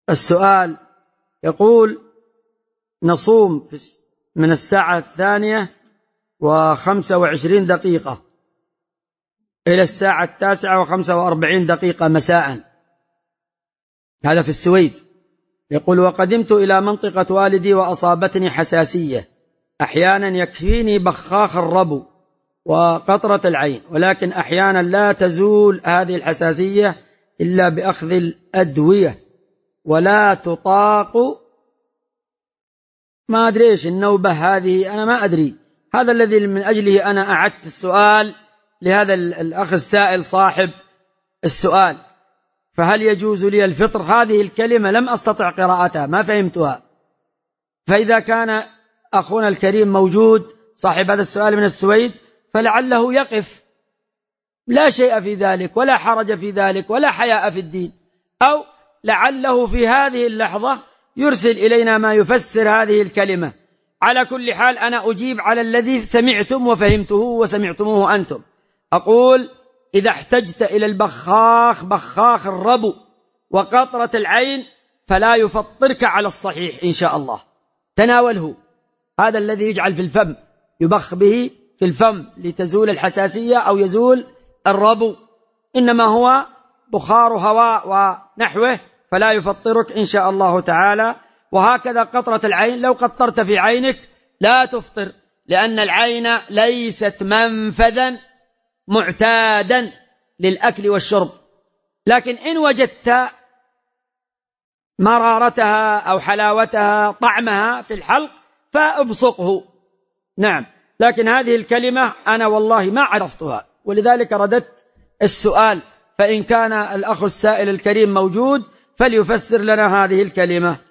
السؤال يقول: نصوم من الساعة 2:25 إلى الساعة 9:45 مساء، هذا في السويد. يقول: وقدمت إلى منطقة والدي وأصابتني حساسية، أحيانا يكفيني بخاخ الربو وقطرة العين، ولكن أحيانا لا تزول هذه الحساسية إلا بأخذ الأدوية ولا تطاق. ما أدري إيش النوبة هذه، أنا ما أدري. هذا الذي من أجله أنا أعدت السؤال لهذا الأخ السائل صاحب السؤال. فهل يجوز لي الفطر؟ هذه الكلمة لم أستطع قراءتها، ما فهمتها. فإذا كان أخونا الكريم موجود صاحب هذا السؤال من السويد فلعله يقف، لا شيء في ذلك ولا حرج في ذلك ولا حياء في الدين، أو لعله في هذه اللحظة يرسل إلينا ما يفسر هذه الكلمة. على كل حال أنا أجيب على الذي سمعتم وفهمته وسمعتموه أنتم. أقول: إذا احتجت إلى البخاخ، بخاخ الربو وقطرة العين، فلا يفطرك على الصحيح إن شاء الله، تناوله. هذا الذي يجعل في الفم، يبخ به في الفم لتزول الحساسية أو يزول الربو، إنما هو بخار هواء ونحوه، فلا يفطرك إن شاء الله تعالى. وهكذا قطرة العين، لو قطرت في عينك لا تفطر، لأن العين ليست منفذا معتادا للأكل والشرب، لكن إن وجدت مرارتها أو حلاوتها طعمها في الحلق فابصقه. نعم، لكن هذه الكلمة أنا والله ما عرفتها، ولذلك رددت السؤال. فإن كان الأخ السائل الكريم موجود فليفسر لنا هذه الكلمة.